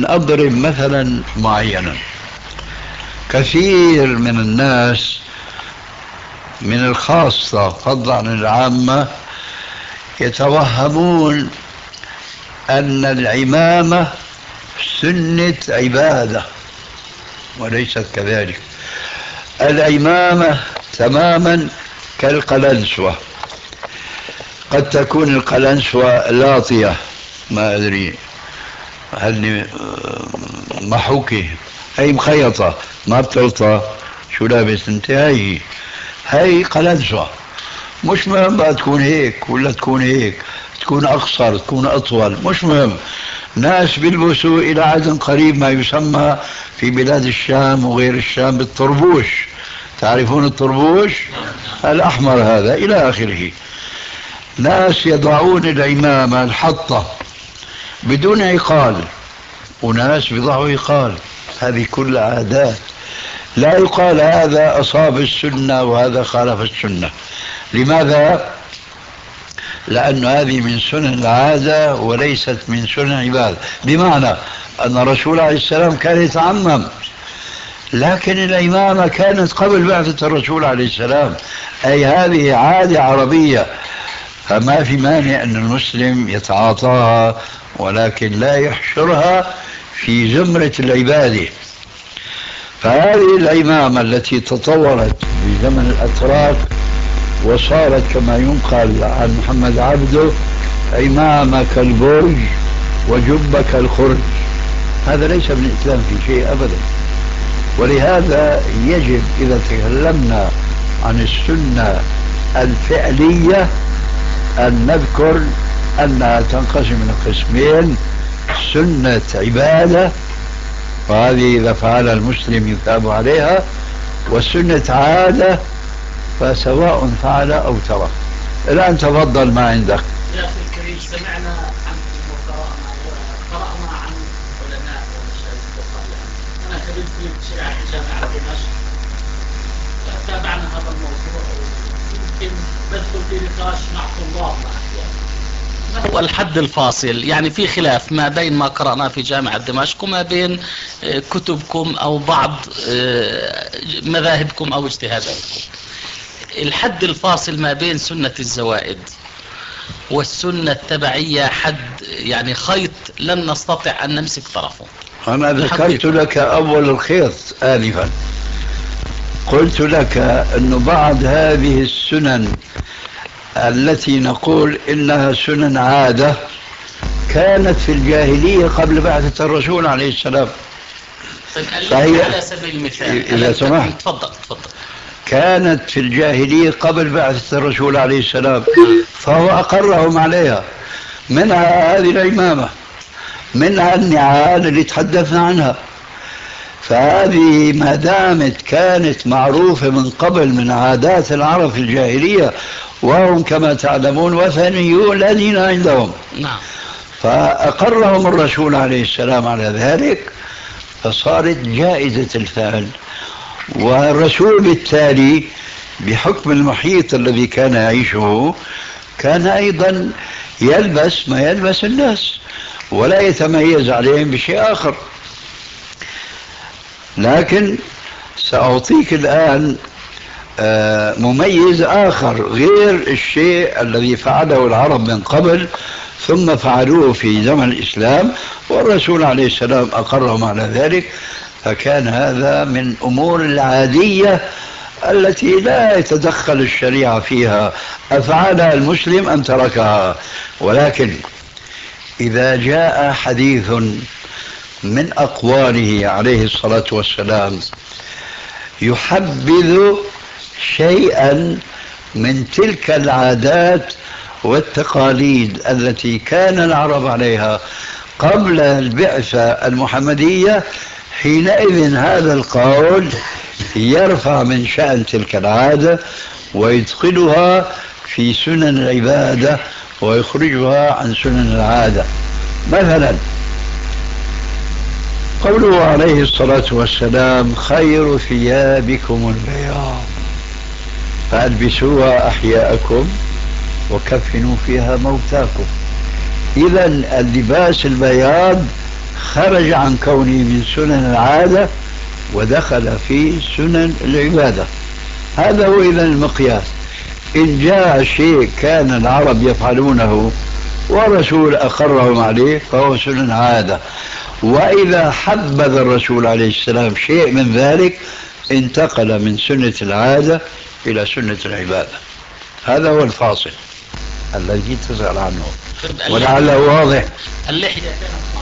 أضرب مثلا معينا. كثير من الناس من الخاصة فضلا عن العامة يتوهمون أن العمامة سنة عبادة، وليست كذلك. العمامة تماما كالقلنسوة. قد تكون القلنسوة لاطية، ما أدري هل محوكة، هي مخيطة ما بتلطى، شو لابس انت؟ هي قلنسوة. مش مهم بقى تكون هيك ولا تكون هيك، تكون أقصر تكون أطول، مش مهم. ناس بيلبسوا إلى عدد قريب ما يسمى في بلاد الشام وغير الشام بالطربوش. تعرفون الطربوش الأحمر هذا إلى آخره. ناس يضعون العمامة الحطة بدون عقال، وناس بيضعوا عقال. هذه كل عادات، لا يقال هذا أصاب السنة وهذا خالف السنة. لماذا؟ لأن هذه من سنن العادة وليست من سنن العبادة. بمعنى أن الرسول عليه السلام كان يتعمم، لكن العمامة كانت قبل بعثة الرسول عليه السلام، أي هذه عادة عربية، فما في مانع أن المسلم يتعاطاها ولكن لا يحشرها في زمرة العبادة. فهذه العمامة التي تطورت في زمن الأتراك وصارت كما ينقل عن محمد عبده عمامة كالبرج وجبة كالخرج، هذا ليس من الإسلام في شيء أبدا. ولهذا يجب إذا تكلمنا عن السنة الفعلية أن نذكر أنها تنقسم إلى قسمين: سنة عبادة، وهذه إذا فعلها المسلم يثاب عليها، وسنة عادة، فسواء فعل أو ترك. الآن تفضل ما عندك. يا أخي الكريم، سمعنا عنكم وقرأنا عن علماء ومشايخ وقال. أنا كنت في جامعة دمشق، تابعنا هذا الموضوع، ويمكن ندخل في نقاش مع طلاب ما هو الحد الفاصل؟ يعني في خلاف ما بين ما قرأنا في جامعة دمشق وما بين كتبكم أو بعض مذاهبكم أو اجتهاداتكم. الحد الفاصل ما بين سنة الزوائد والسنة التبعية حد، يعني خيط لن نستطيع أن نمسك طرفه. أنا ذكرت لك أول الخيط آنفا، قلت لك أن بعض هذه السنن التي نقول إنها سنن عادة كانت في الجاهلية قبل بعثة الرسول عليه السلام. فهي على سبيل المثال إذا سمحت، تفضل. كانت في الجاهلية قبل بعثة الرسول عليه السلام، فهو أقرهم عليها. منها هذه العمامة، منها النعال اللي تحدثنا عنها. فهذه ما دامت كانت معروفة من قبل من عادات العرب في الجاهلية، وهم كما تعلمون وثنيون لا دين عندهم. نعم. فأقرهم الرسول عليه السلام على ذلك، فصارت جائزة الفعل. والرسول بالتالي بحكم المحيط الذي كان يعيشه كان أيضا يلبس ما يلبس الناس ولا يتميز عليهم بشيء آخر. لكن سأعطيك الآن مميز آخر غير الشيء الذي فعله العرب من قبل ثم فعلوه في زمن الإسلام، والرسول عليه السلام أقرهم على ذلك. فكان هذا من أمور العادية التي لا يتدخل الشريعة فيها، أفعلها المسلم أم تركها. ولكن إذا جاء حديث من أقواله عليه الصلاة والسلام يحبذ شيئا من تلك العادات والتقاليد التي كان العرب عليها قبل البعثة المحمدية، حينئذ هذا القول يرفع من شأن تلك العادة ويدخلها في سنن العبادة ويخرجها عن سنن العادة. مثلا قوله عليه الصلاة والسلام: خير ثيابكم البياض فألبسوها أحياءكم وكفنوا فيها موتاكم. إذن اللباس البياض خرج عن كونه من سنن العادة ودخل في سنن العبادة. هذا هو إذن المقياس. إن جاء شيء كان العرب يفعلونه ورسول أقرهم عليه فهو سنن عادة، وإذا حبذ الرسول عليه السلام شيء من ذلك انتقل من سنة العادة إلى سنة العبادة. هذا هو الفاصل الذي تسأل عنه، ولعله واضح. اللحية